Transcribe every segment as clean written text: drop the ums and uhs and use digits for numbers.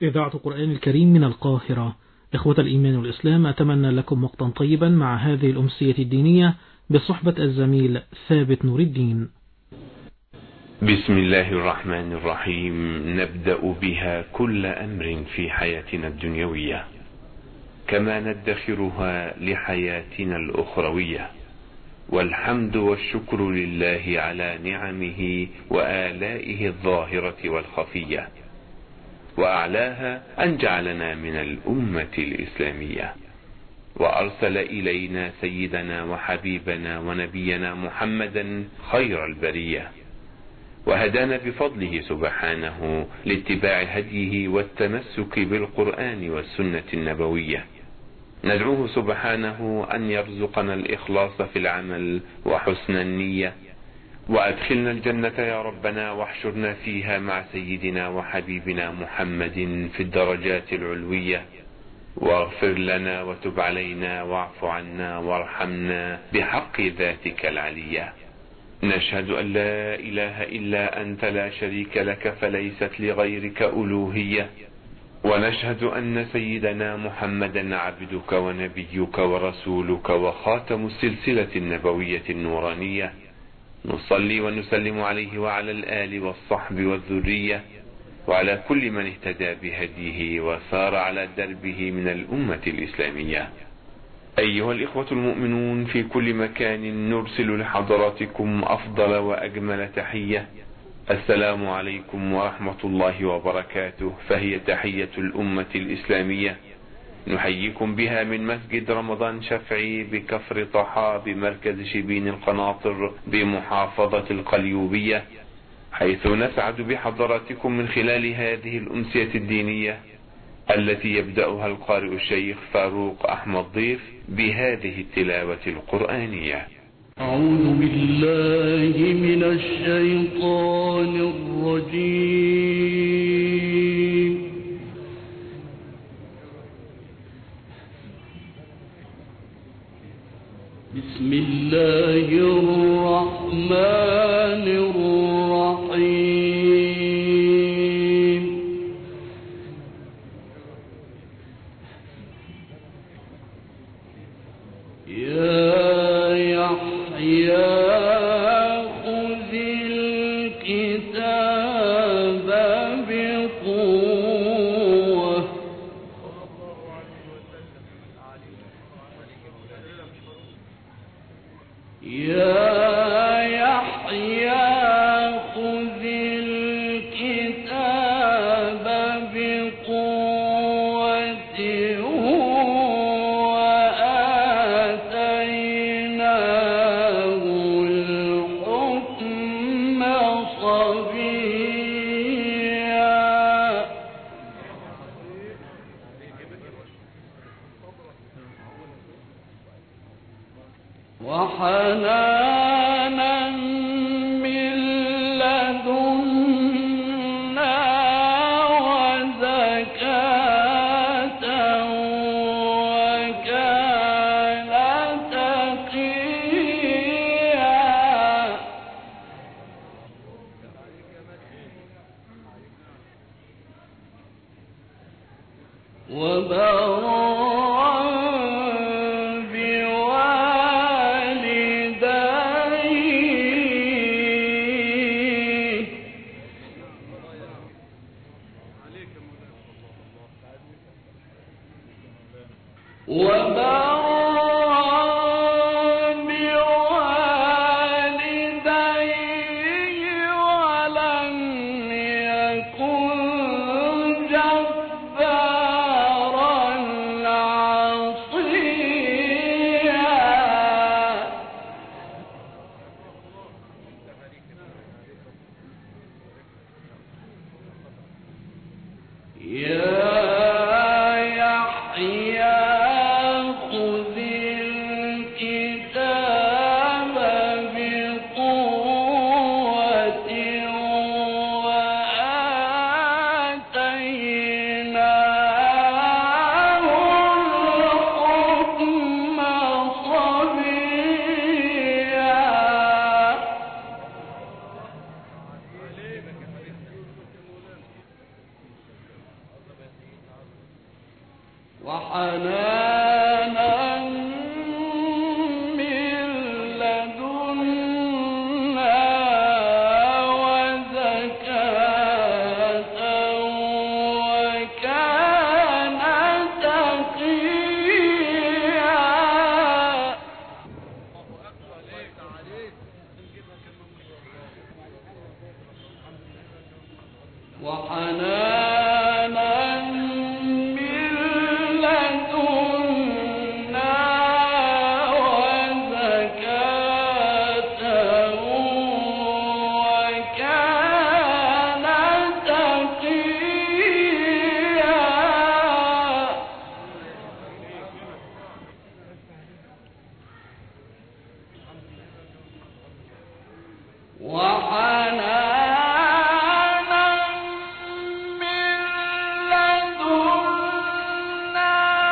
إذاعة القرآن الكريم من القاهرة. إخوة الإيمان والإسلام، أتمنى لكم وقتا طيبا مع هذه الأمسية الدينية بصحبة الزميل ثابت نور الدين. بسم الله الرحمن الرحيم. نبدأ بها كل أمر في حياتنا الدنيوية كما ندخرها لحياتنا الأخروية، والحمد والشكر لله على نعمه وآلائه الظاهرة والخفية، وأعلاها أن جعلنا من الأمة الإسلامية، وأرسل إلينا سيدنا وحبيبنا ونبينا محمدا خير البرية، وهدانا بفضله سبحانه لاتباع هديه والتمسك بالقرآن والسنة النبوية. ندعوه سبحانه أن يرزقنا الإخلاص في العمل وحسن النية، وأدخلنا الجنة يا ربنا، واحشرنا فيها مع سيدنا وحبيبنا محمد في الدرجات العلوية، واغفر لنا وتب علينا واعف عنا وارحمنا بحق ذاتك العلية. نشهد أن لا إله إلا أنت لا شريك لك، فليست لغيرك ألوهية، ونشهد أن سيدنا محمدا عبدك ونبيك ورسولك وخاتم السلسلة النبوية النورانية. نصلي ونسلم عليه وعلى الآل والصحب والذرية وعلى كل من اهتدى بهديه وسار على دربه من الأمة الإسلامية. أيها الإخوة المؤمنون في كل مكان، نرسل لحضراتكم أفضل وأجمل تحية. السلام عليكم ورحمة الله وبركاته، فهي تحية الأمة الإسلامية نحييكم بها من مسجد رمضان شفعي بكفر طحا بمركز شبين القناطر بمحافظة القليوبية، حيث نسعد بحضراتكم من خلال هذه الأمسية الدينية التي يبدأها القارئ الشيخ فاروق أحمد ضيف بهذه التلاوة القرآنية. أعوذ بالله من الشيطان الرجيم. بسم الله الرحمن الرحيم. يا يحيى خذ الكتاب بقوة. يا يحيى خذ الكتاب بقوة وآتيناه الحكم صبيا. وحنانا من لدنا وزكاة وكان تقيا. وبرا ولم يكن جبارا عصيا. يا يحيى خذ وحنانا من لدنا وزكاة وكان تقيا وحنانا من لدنا وزكاة وكان تقيا وحنانا من لدنا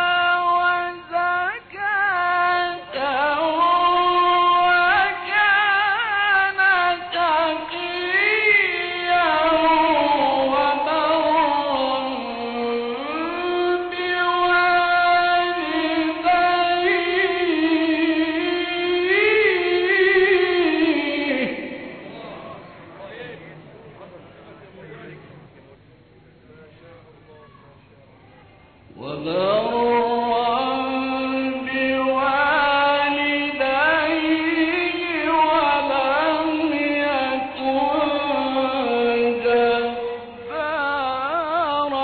وزكاة وكان تقيا وبرا بوالديه بوالديه ولم يكن جبارا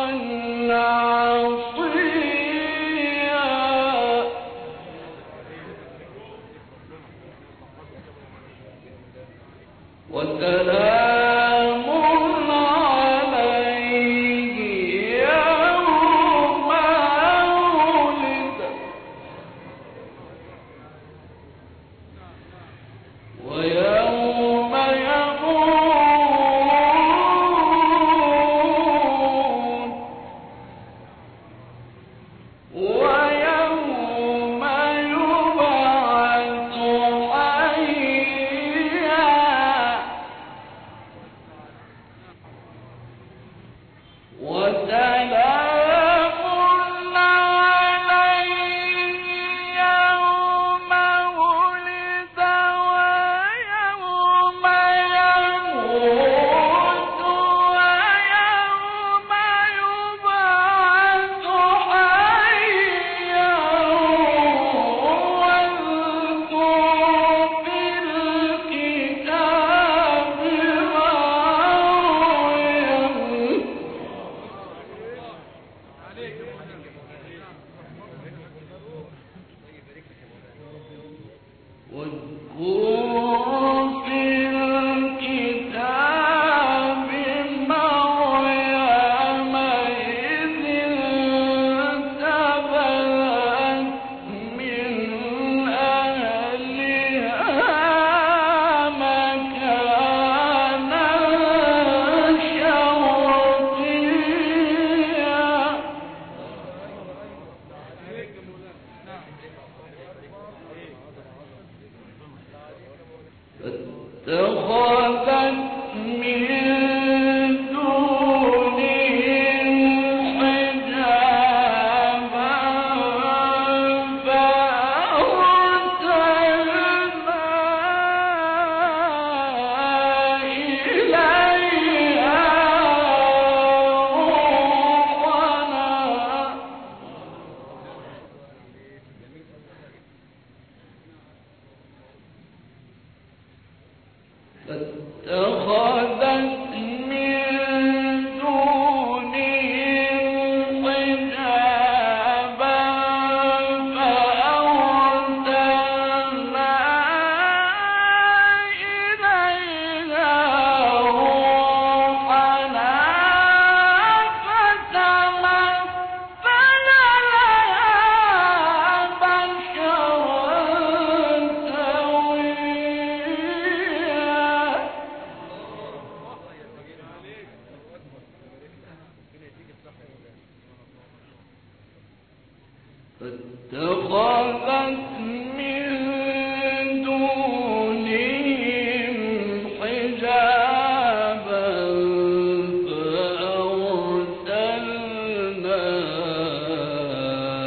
عصيا وسلام عليه يوم ولد ويوم يموت ويوم يبعث حيا وسلام عليه يوم ولد ويوم يموت ويوم يبعث حيا واذكر في الكتاب مريم واذكر في الكتاب مريم إذ انتبذت من أهلها مكانا شرقيا فاتخذت من دونهم حجابا فأرسلنا إليها روحنا فاتخذت من دونهم حجابا فأرسلنا إليها روحنا فتمثل لها بشرا سويا فاتخذت من دونهم حجابا فأرسلنا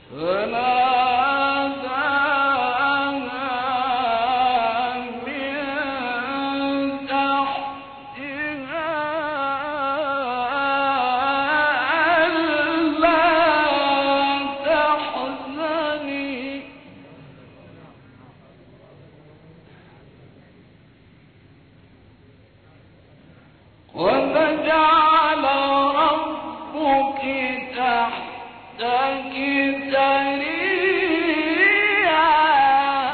وَفَجَعَلَ رَبُّكِ تَحْتَكِ سَرِيًّا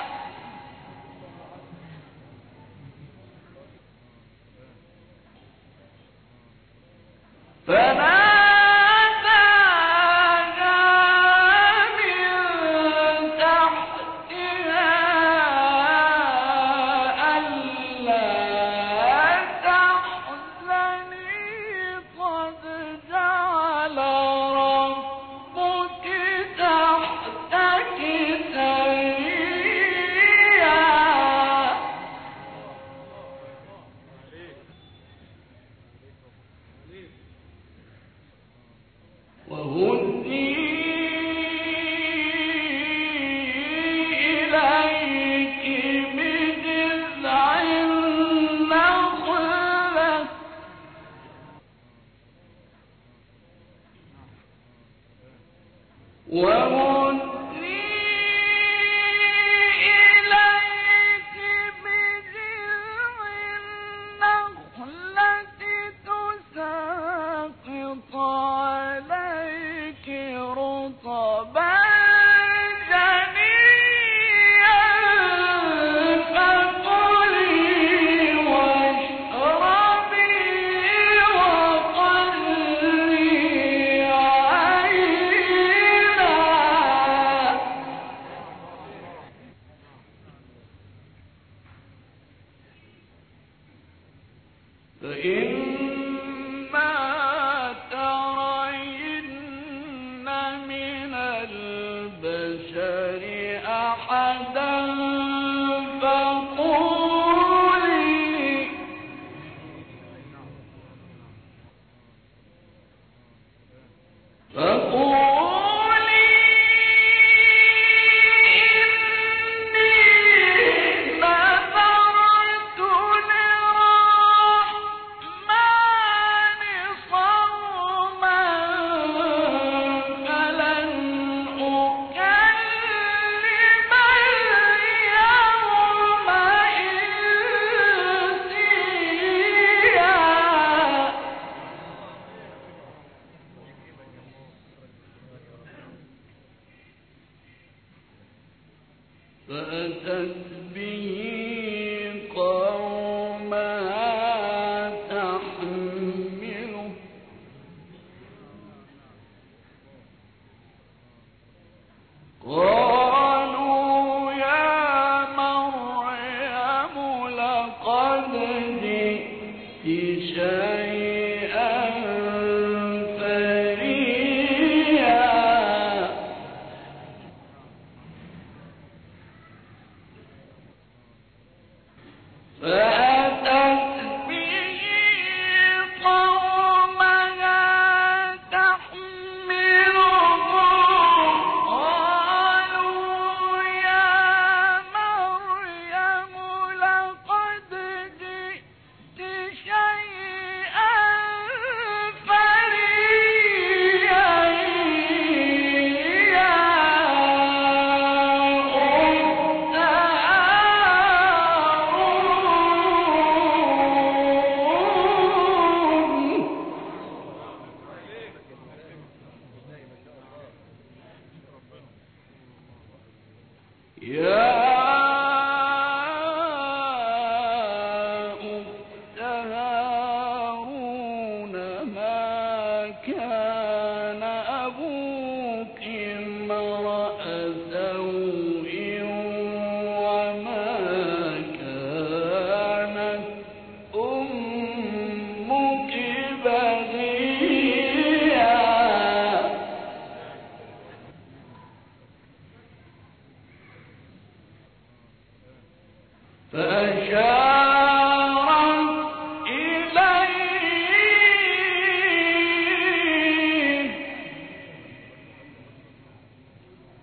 وَهُزِّي إِلَيْكِ بِجِذْعِ النَّخْلَةِ تُسَاقِطْ عَلَيْكِ رُطَبًا جَنِيًّا فَكُلِي وَاشْرَبِي وَقَرِّي عَيْنًا فَإِمَّا تَرَيِنَّ مِنَ الْبَشَرِ أَحَدًا فَقُولِي إِنِّي نَذَرْتُ لِلرَّحْمَنِ صَوْمًا فَلَنْ أُكَلِّمَ الْيَوْمَ إِنسِيًّا فَأَتَتْ بِهِ قَوْمَهَا تَحْمِلُهُ ۖ قَالُوا يَا مَرْيَمُ لَقَدْ جِئْتِ شَيْئًا فَرِيًّا فَأَتَتْ بِهِ قَوْمَهَا تَحْمِلُهُ ۖ قَالُوا يَا مَرْيَمُ لَقَدْ جِئْتِ شَيْئًا فَرِيًّا يَا أُخْتَ هَارُونَ مَا كَانَ أَبُوكِ امْرَأَ سَوْءٍ وَمَا كَانَتْ أُمُّكِ بَغِيًّا فَأَشَارَتْ إِلَيْهِ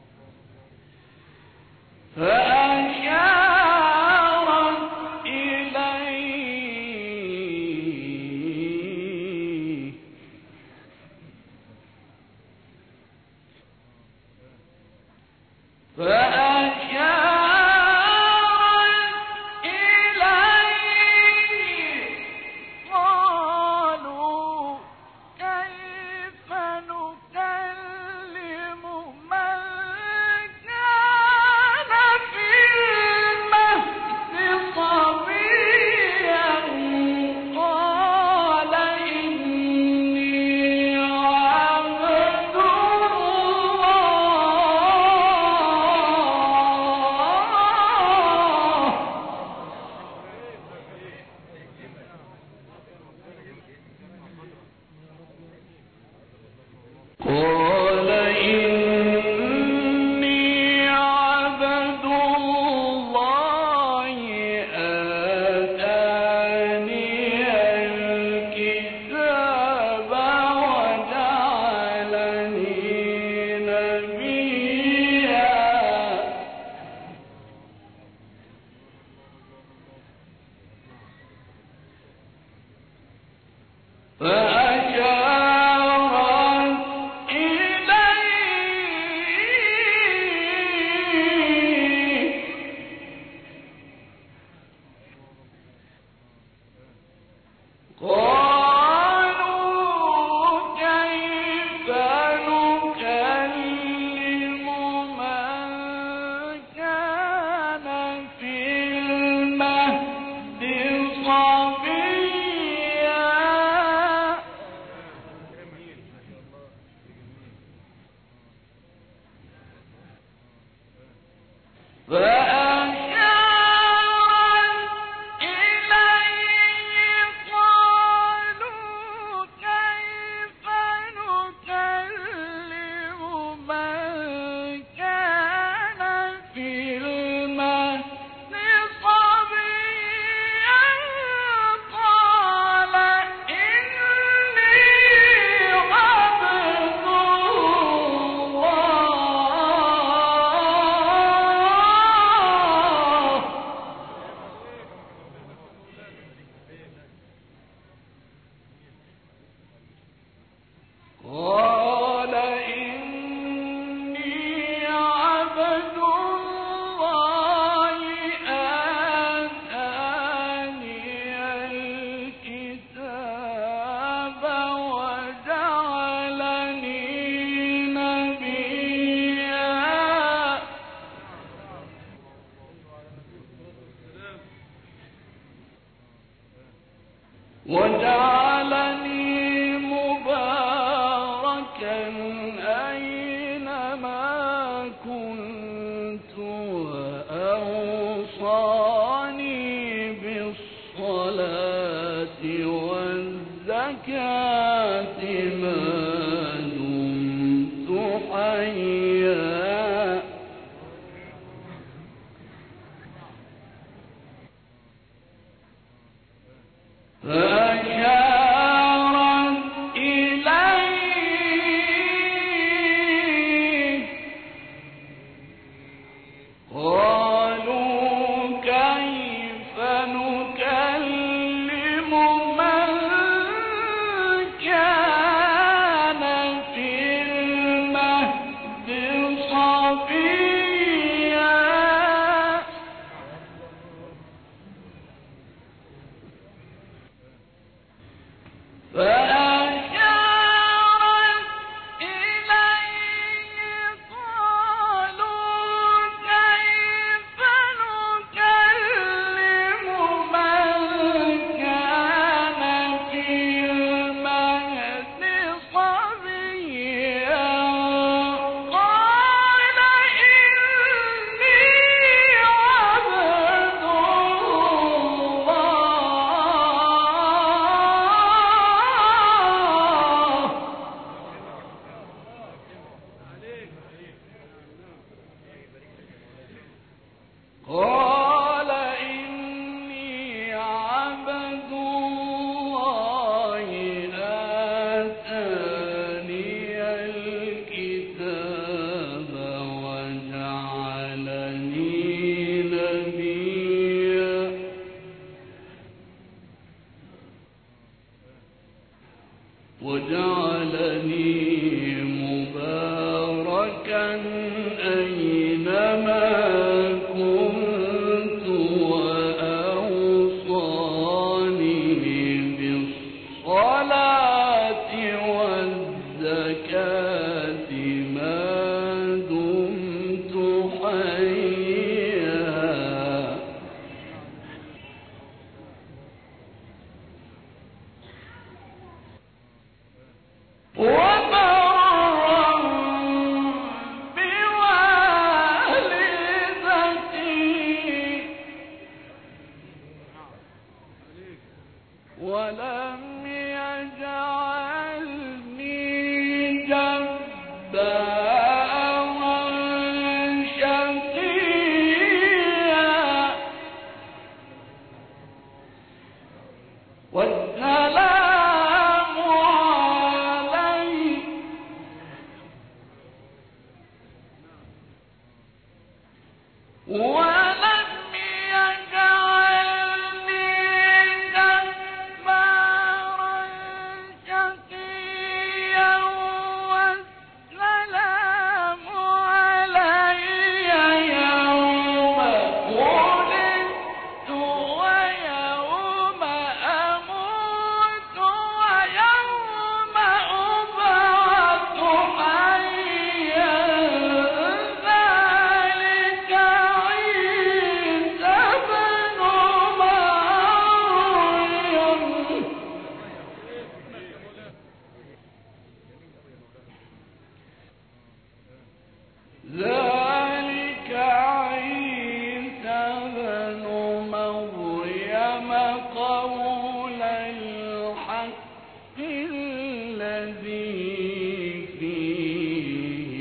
وجعلني مباركا أينما كنت وأوصاني بالصلاة والزكاة ما دمت حيا فأشارت إليه قالوا كيف نكلم من كان في المهد صبيا فأشارت إليه قالوا كيف نكلم من كان في المهد صبيا قال إني عبد الله آتاني الكتاب وجعلني مباركا أينما كنت وأوصاني بالصلاة والزكاة ما دمت حيا وبرا ذلك عيسى بن مريم قول الحق الذي فيه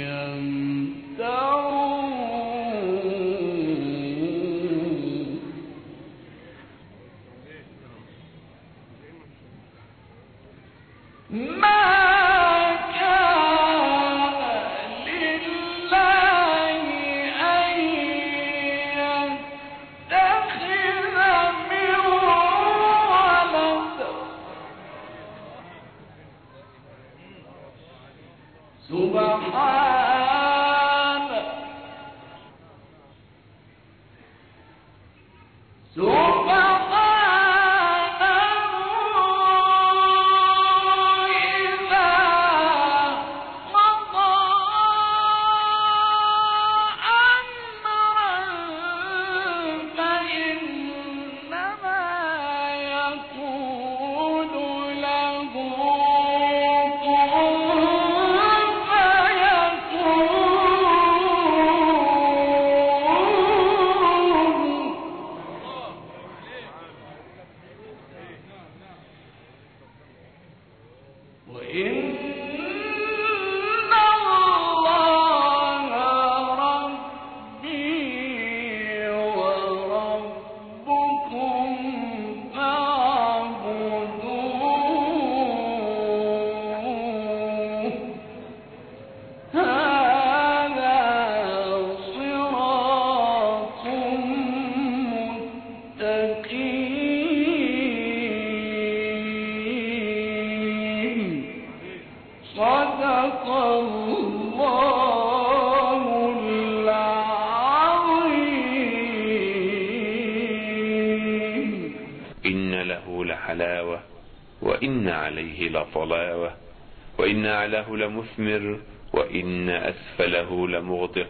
يمترون ما حلاوة وإن عليه لطلاوة وإن أعلاه لمثمر وإن أسفله لمغدق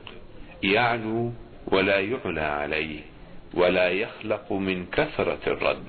يعلو ولا يعلى عليه ولا يخلق من كثرة الرد.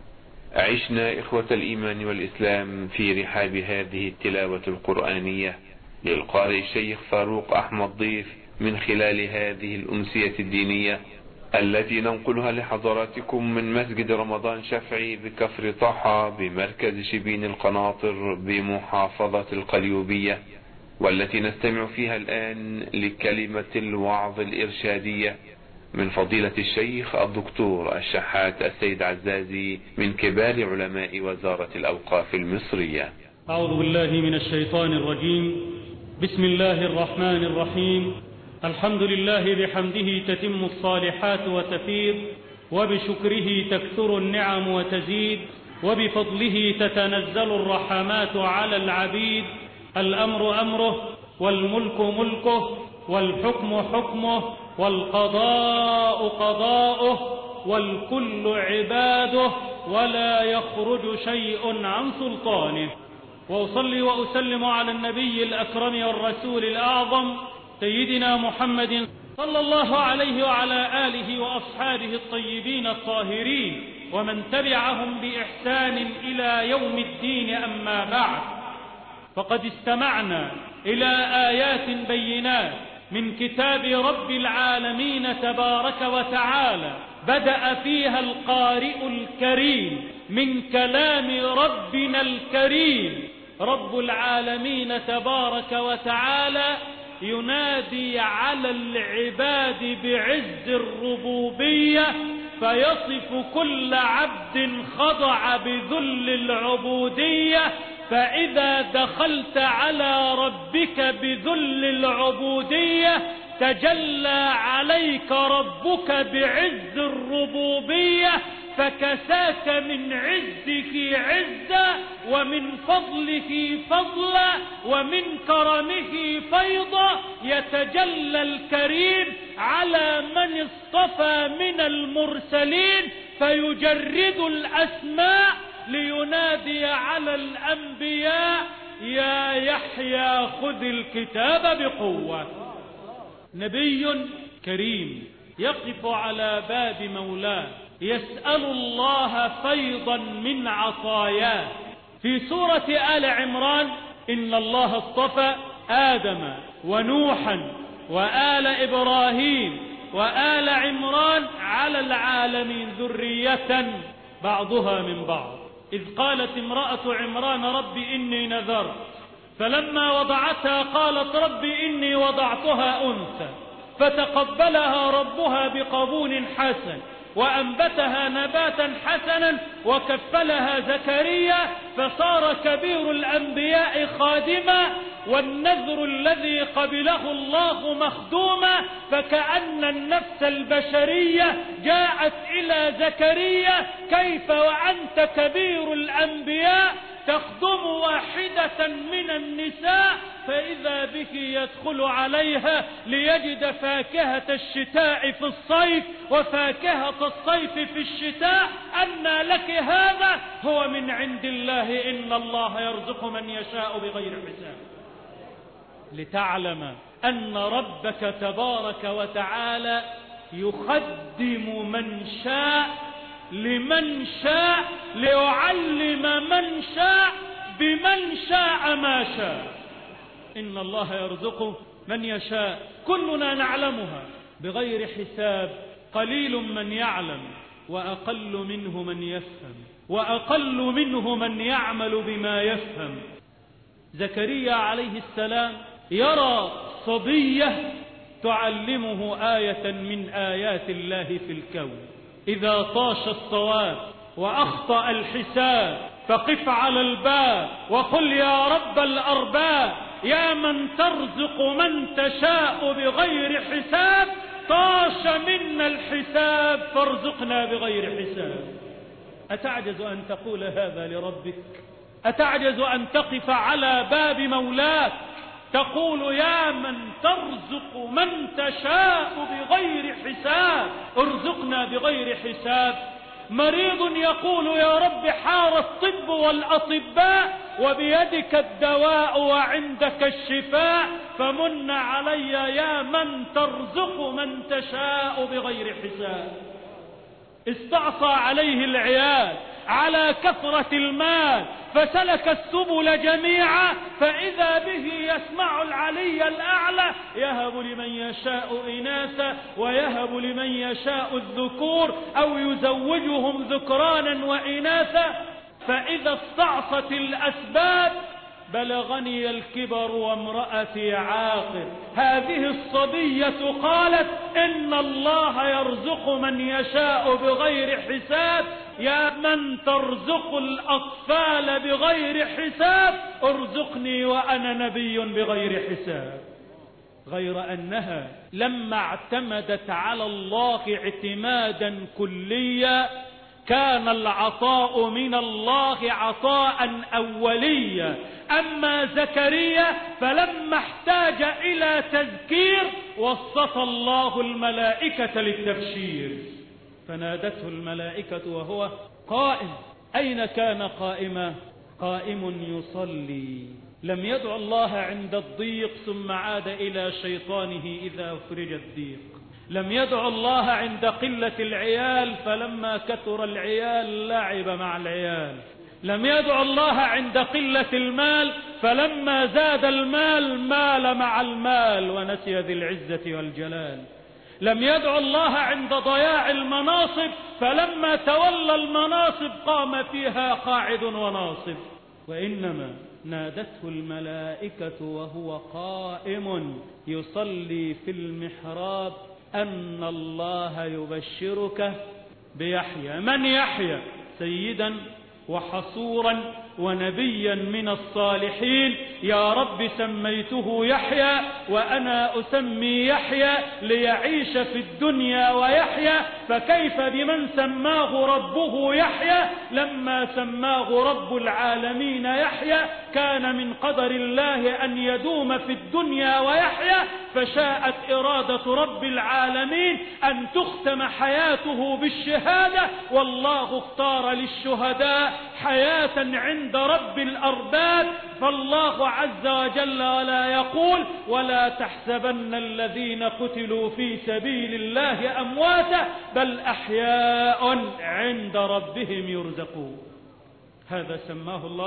عشنا إخوة الإيمان والإسلام في رحاب هذه التلاوة القرآنية للقارئ الشيخ فاروق أحمد ضيف من خلال هذه الأمسية الدينية التي ننقلها لحضراتكم من مسجد رمضان شفعي بكفر طحا بمركز شبين القناطر بمحافظة القليوبية، والتي نستمع فيها الآن لكلمة الوعظ الإرشادية من فضيلة الشيخ الدكتور الشحات السيد عزازي من كبار علماء وزارة الأوقاف المصرية. أعوذ بالله من الشيطان الرجيم. بسم الله الرحمن الرحيم. الحمد لله بحمده تتم الصالحات وتفيض، وبشكره تكثر النعم وتزيد، وبفضله تتنزل الرحمات على العبيد. الأمر أمره، والملك ملكه، والحكم حكمه، والقضاء قضاؤه، والكل عباده، ولا يخرج شيء عن سلطانه. وأصلي وأسلم على النبي الأكرم والرسول الأعظم سيدنا محمد صلى الله عليه وعلى آله وأصحابه الطيبين الطاهرين، ومن تبعهم بإحسان إلى يوم الدين. أما بعد، فقد استمعنا إلى آيات بينات من كتاب رب العالمين تبارك وتعالى، بدأ فيها القارئ الكريم من كلام ربنا الكريم. رب العالمين تبارك وتعالى ينادي على العباد بعز الربوبية، فيصف كل عبد خضع بذل العبودية. فإذا دخلت على ربك بذل العبودية تجلى عليك ربك بعز الربوبية، فكساك من عزه عزا، ومن فضله فضلا، ومن كرمه فيضا. يتجلى الكريم على من اصطفى من المرسلين فيجرد الأسماء لينادي على الأنبياء: يا يحيى خذ الكتاب بقوة. نبي كريم يقف على باب مولاه يسأل الله فيضا من عطاياه. في سورة آل عمران: إن الله اصطفى آدم ونوحا وآل إبراهيم وآل عمران على العالمين ذرية بعضها من بعض. إذ قالت امرأة عمران رب إني نذرت، فلما وضعتها قالت رب إني وضعتها أنثى، فتقبلها ربها بقبول حسن وأنبتها نباتا حسنا وكفلها زكريا، فصار كبير الأنبياء خادما، والنذر الذي قبله الله مخدوما. فكأن النفس البشرية جاءت إلى زكريا: كيف وأنت كبير الأنبياء تخدم واحدة من النساء، فإذا به يدخل عليها ليجد فاكهة الشتاء في الصيف وفاكهة الصيف في الشتاء، أنى لك هذا؟ هو من عند الله، إن الله يرزق من يشاء بغير حساب. لتعلم أن ربك تبارك وتعالى يخدم من شاء لمن شاء، ليعلم من شاء بمن شاء ما شاء. إن الله يرزق من يشاء، كلنا نعلمها بغير حساب. قليل من يعلم وأقل منه من يفهم، وأقل منه من يعمل بما يفهم. زكريا عليه السلام يرى صبية تعلمه آية من آيات الله في الكون. إذا طاش الصواب وأخطأ الحساب فقف على الباب وقل يا رب الأرباب، يا من ترزق من تشاء بغير حساب، طاش منا الحساب فارزقنا بغير حساب. أتعجز أن تقول هذا لربك؟ أتعجز أن تقف على باب مولاك تقول يا من ترزق من تشاء بغير حساب ارزقنا بغير حساب؟ مريض يقول يا رب حار الطب والأطباء وبيدك الدواء وعندك الشفاء، فمن علي يا من ترزق من تشاء بغير حساب. استعصى عليه العيال على كثرة المال فسلك السبل جميعا، فإذا به يسمع العلي الأعلى: يهب لمن يشاء إناثا ويهب لمن يشاء الذكور أو يزوجهم ذكرانا وإناثا. فإذا استعصت الأسباب: بلغني الكبر وامرأتي عاقر. هذه الصبية قالت: إن الله يرزق من يشاء بغير حساب، يا من ترزق الأطفال بغير حساب ارزقني وأنا نبي بغير حساب. غير أنها لما اعتمدت على الله اعتمادا كليا كان العطاء من الله عطاء أوليا. أما زكريا فلما احتاج إلى تذكير وصف الله الملائكة للتبشير، فنادته الملائكة وهو قائم. أين كان قائما؟ قائم يصلي. لم يدع الله عند الضيق ثم عاد إلى شيطانه إذا فرج الضيق. لم يدع الله عند قلة العيال فلما كثر العيال لعب مع العيال. لم يدع الله عند قلة المال فلما زاد المال مال مع المال ونسي ذي العزة والجلال. لم يدع الله عند ضياع المناصب فلما تولى المناصب قام فيها قاعد وناصب، وإنما نادته الملائكة وهو قائم يصلي في المحراب أن الله يبشرك بيحيى. من يحيى؟ سيدا وحصورا ونبيا من الصالحين. يا رب سميته يحيى وأنا أسمي يحيى ليعيش في الدنيا ويحيى، فكيف بمن سماه ربه يحيى؟ لما سماه رب العالمين يحيى كان من قدر الله أن يدوم في الدنيا ويحيى، فشاءت إرادة رب العالمين أن تختم حياته بالشهادة، والله اختار للشهداء حياة عند رب الأرباب. فالله عز وجل ولا يقول: ولا تحسبن الذين قتلوا في سبيل الله أمواتا بل أحياء عند ربهم يرزقون. هذا سماه الله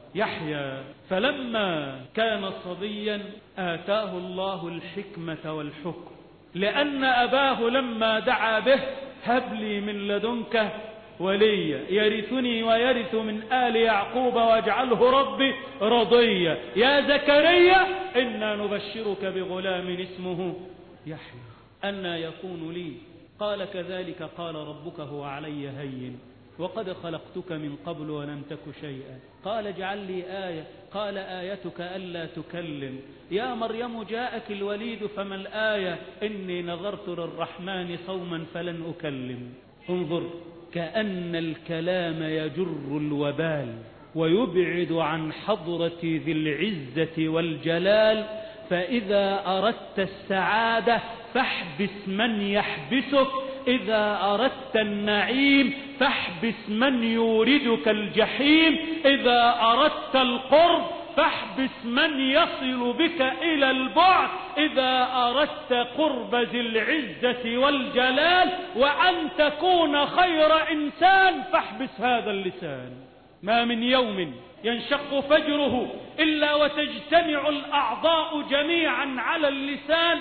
يحيى. فلما كان صبيا آتاه الله الحكمة والحكم، لأن أباه لما دعا به هب لي من لدنك وليا يرثني ويرث من آل يعقوب واجعله ربي رضيا يا زكريا إنا نبشرك بغلام اسمه يحيى أنى يكون لي؟ قال كذلك قال ربك هو علي هين وقد خلقتك من قبل ولم تك شيئا. قال اجعل لي آية. قال آيتك ألا تكلم. يا مريم جاءك الوليد فما الآية؟ إني نظرت للرحمن صوما فلن أكلم. انظر، كأن الكلام يجر الوبال ويبعد عن حضرة ذي العزة والجلال. فإذا أردت السعادة فاحبس من يحبسك، إذا أردت النعيم فاحبس من يوردك الجحيم، إذا أردت القرب فاحبس من يصل بك إلى البعد، إذا أردت قرب ذي العزة والجلال وأن تكون خير إنسان فاحبس هذا اللسان. ما من يوم ينشق فجره إلا وتجتمع الأعضاء جميعا على اللسان.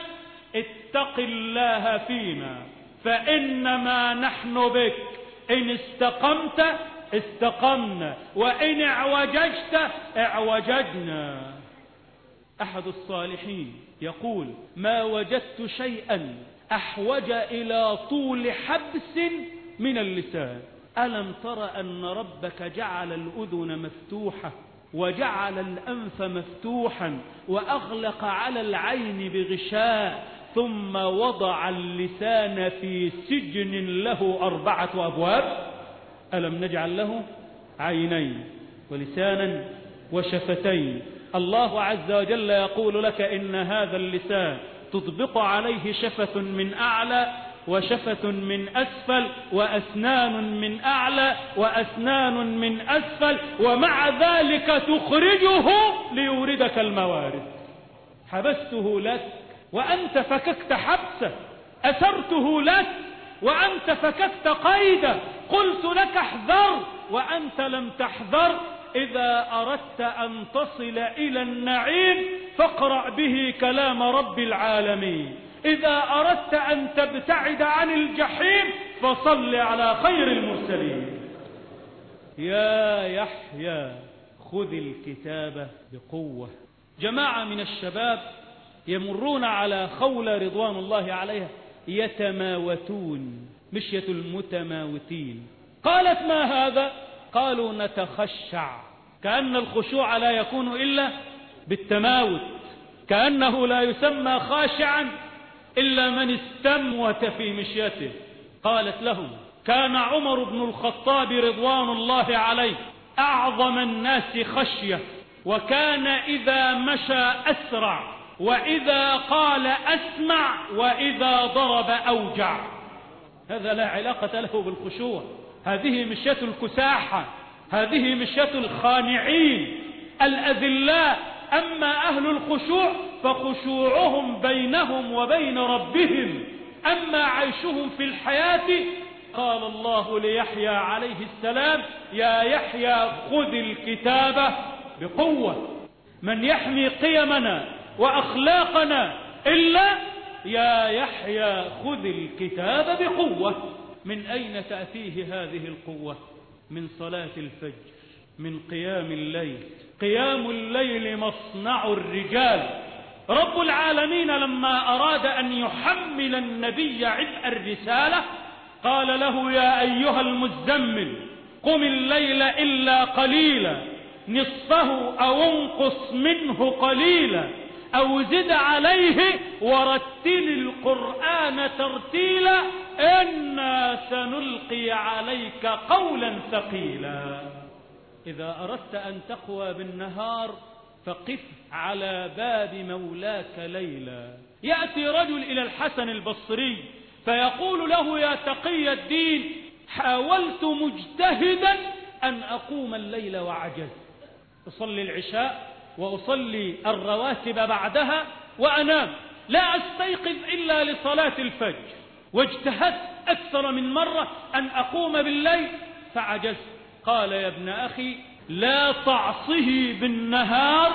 اتق الله فينا فإنما نحن بك، إن استقمت استقمنا وإن اعوججت اعوججنا. أحد الصالحين يقول ما وجدت شيئا أحوج إلى طول حبس من اللسان. ألم تر أن ربك جعل الأذن مفتوحة وجعل الأنف مفتوحا وأغلق على العين بغشاء ثم وضع اللسان في سجن له 4 أبواب؟ ألم نجعل له عينين ولسانا وشفتين؟ الله عز وجل يقول لك إن هذا اللسان تطبق عليه شفة من أعلى وشفة من أسفل وأسنان من أعلى وأسنان من أسفل، ومع ذلك تخرجه ليوردك الموارد. حبسته لك وأنت فككت حبسه، أسرته لك وأنت فككت قيده، قلت لك احذر وأنت لم تحذر. إذا أردت أن تصل إلى النعيم فاقرأ به كلام رب العالمين، إذا أردت أن تبتعد عن الجحيم فصل على خير المرسلين. يا يحيى خذ الكتاب بقوة. جماعة من الشباب يمرون على خولة رضوان الله عليها يتماوتون، مشية المتماوتين. قالت ما هذا؟ قالوا نتخشع. كأن الخشوع لا يكون إلا بالتماوت، كأنه لا يسمى خاشعا إلا من استموت في مشيته. قالت لهم كان عمر بن الخطاب رضوان الله عليه أعظم الناس خشية، وكان إذا مشى أسرع، وإذا قال أسمع، وإذا ضرب أوجع. هذا لا علاقة له بالخشوع، هذه مشية الكساحة، هذه مشية الخانعين الأذلاء. أما أهل الخشوع فخشوعهم بينهم وبين ربهم، أما عيشهم في الحياة. قال الله ليحيى عليه السلام يا يحيى خذ الكتاب بقوة. من يحمي قيمنا وأخلاقنا إلا يا يحيى خذ الكتاب بقوة. من أين تأتيه هذه القوة؟ من صلاة الفجر، من قيام الليل. قيام الليل مصنع الرجال. رب العالمين لما أراد أن يحمل النبي عبء الرسالة قال له يا أيها المزمل قم الليل إلا قليلا نصفه أو انقص منه قليلا أو زد عليه ورتل القرآن ترتيلا إنا سنلقي عليك قولا ثقيلا. إذا أردت أن تقوى بالنهار فقف على باب مولاك ليلا. يأتي رجل إلى الحسن البصري فيقول له يا تقي الدين حاولت مجتهدا أن أقوم الليل وعجزت، أصلي العشاء وأصلي الرواتب بعدها وأنام، لا أستيقظ إلا لصلاة الفجر، واجتهدت أكثر من مرة أن أقوم بالليل فعجزت. قال يا ابن أخي لا تعصه بالنهار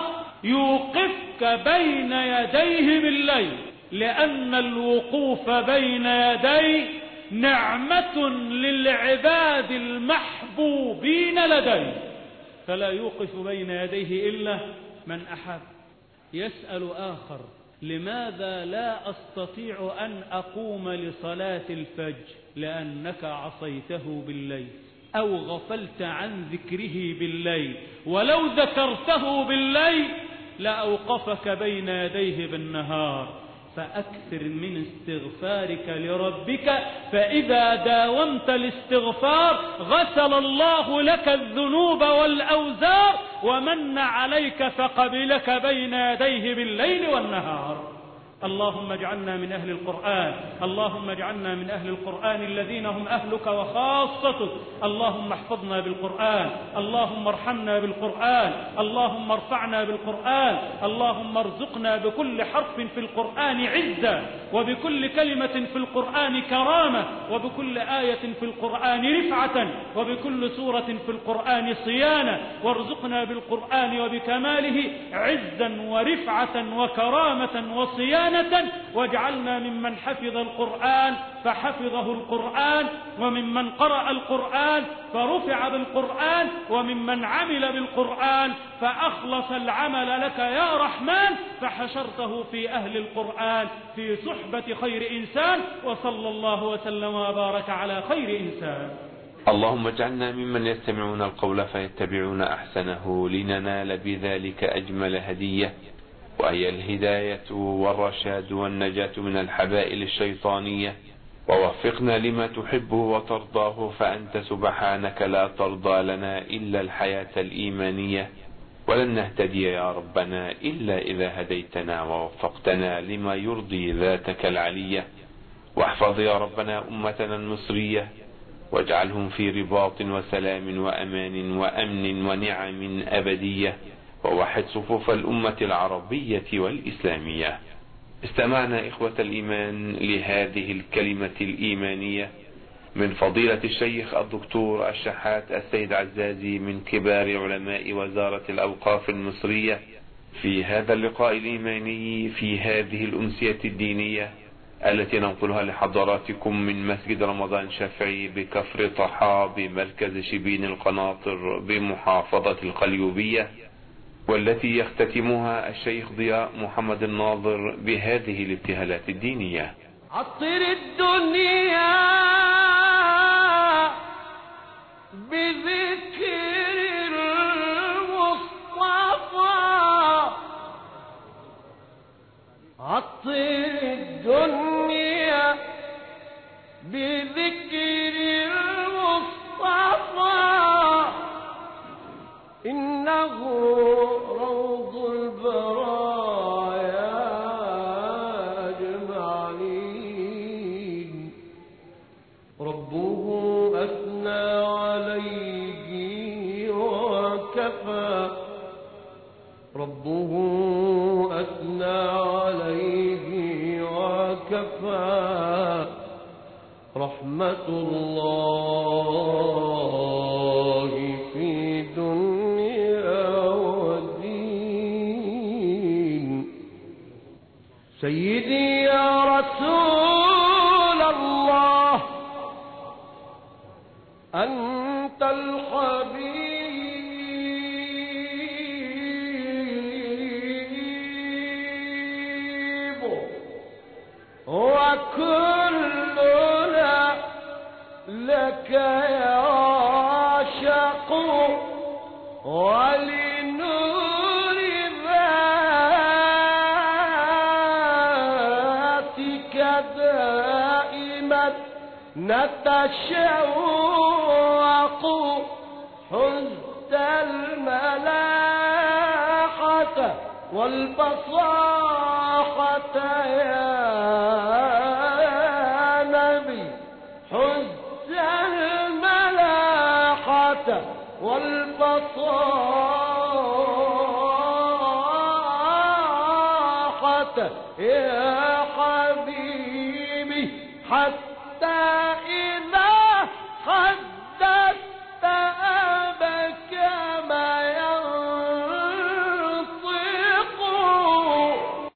يوقفك بين يديه بالليل، لأن الوقوف بين يديه نعمة للعباد المحبوبين لديه، فلا يوقف بين يديه إلا من أحب. يسأل آخر: لماذا لا أستطيع أن أقوم لصلاة الفجر؟ لأنك عصيته بالليل أو غفلت عن ذكره بالليل، ولو ذكرته بالليل لأوقفك بين يديه بالنهار. فأكثر من استغفارك لربك، فإذا داومت الاستغفار غسل الله لك الذنوب والأوزار ومن عليك فقبلك بين يديه بالليل والنهار. اللهم اجعلنا من أهل القرآن، اللهم اجعلنا من أهل القرآن الذين هم أهلك وخاصتك. اللهم احفظنا بالقرآن، اللهم ارحمنا بالقرآن، اللهم ارفعنا بالقرآن، اللهم ارزقنا بكل حرف في القرآن عزة، وبكل كلمة في القرآن كرامة، وبكل آية في القرآن رفعة، وبكل سورة في القرآن صيانة. وارزقنا بالقرآن وبكماله عزا ورفعة وكرامة وصيانة، واجعلنا ممن حفظ القرآن فحفظه القرآن، وممن قرأ القرآن فرفع بالقرآن، وممن عمل بالقرآن فأخلص العمل لك يا رحمن، فحشرته في أهل القرآن في صحبة خير إنسان. وصلى الله وسلم وبارك على خير إنسان. اللهم اجعلنا ممن يستمعون القول فيتبعون أحسنه، لننال بذلك أجمل هدية، وهي الهداية والرشاد والنجاة من الحبائل الشيطانية. ووفقنا لما تحبه وترضاه، فأنت سبحانك لا ترضى لنا إلا الحياة الإيمانية، ولن نهتدي يا ربنا إلا إذا هديتنا ووفقتنا لما يرضي ذاتك العلية. واحفظ يا ربنا أمتنا المصرية، واجعلهم في رباط وسلام وأمان وأمن ونعم أبدية، ووحد صفوف الأمة العربية والإسلامية. استمعنا إخوة الإيمان لهذه الكلمة الإيمانية من فضيلة الشيخ الدكتور الشحات السيد عزازي من كبار علماء وزارة الأوقاف المصرية في هذا اللقاء الإيماني في هذه الأمسية الدينية التي ننقلها لحضراتكم من مسجد رمضان شافعي بكفر طحا بمركز شبين القناطر بمحافظة القليوبية، والتي يختتمها الشيخ ضياء محمد الناظر بهذه الابتهالات الدينية. عطر الدنيا بذكر المصطفى، عطر الدنيا بذكر المصطفى، إنه روض البرايا أجمعين، ربه أثنى عليه وكفى، ربه أثنى عليه وكفى، رحمة الله في دنيا ودين. سيدي يا رسول الله أنت الحبيب وكلنا لك يعشق، ولنور ذاتك دائما نتشوق، حزت الملاحة والبصاحة يا نبي، حزت الملاحة والبصاحة يا حبيبي، حتى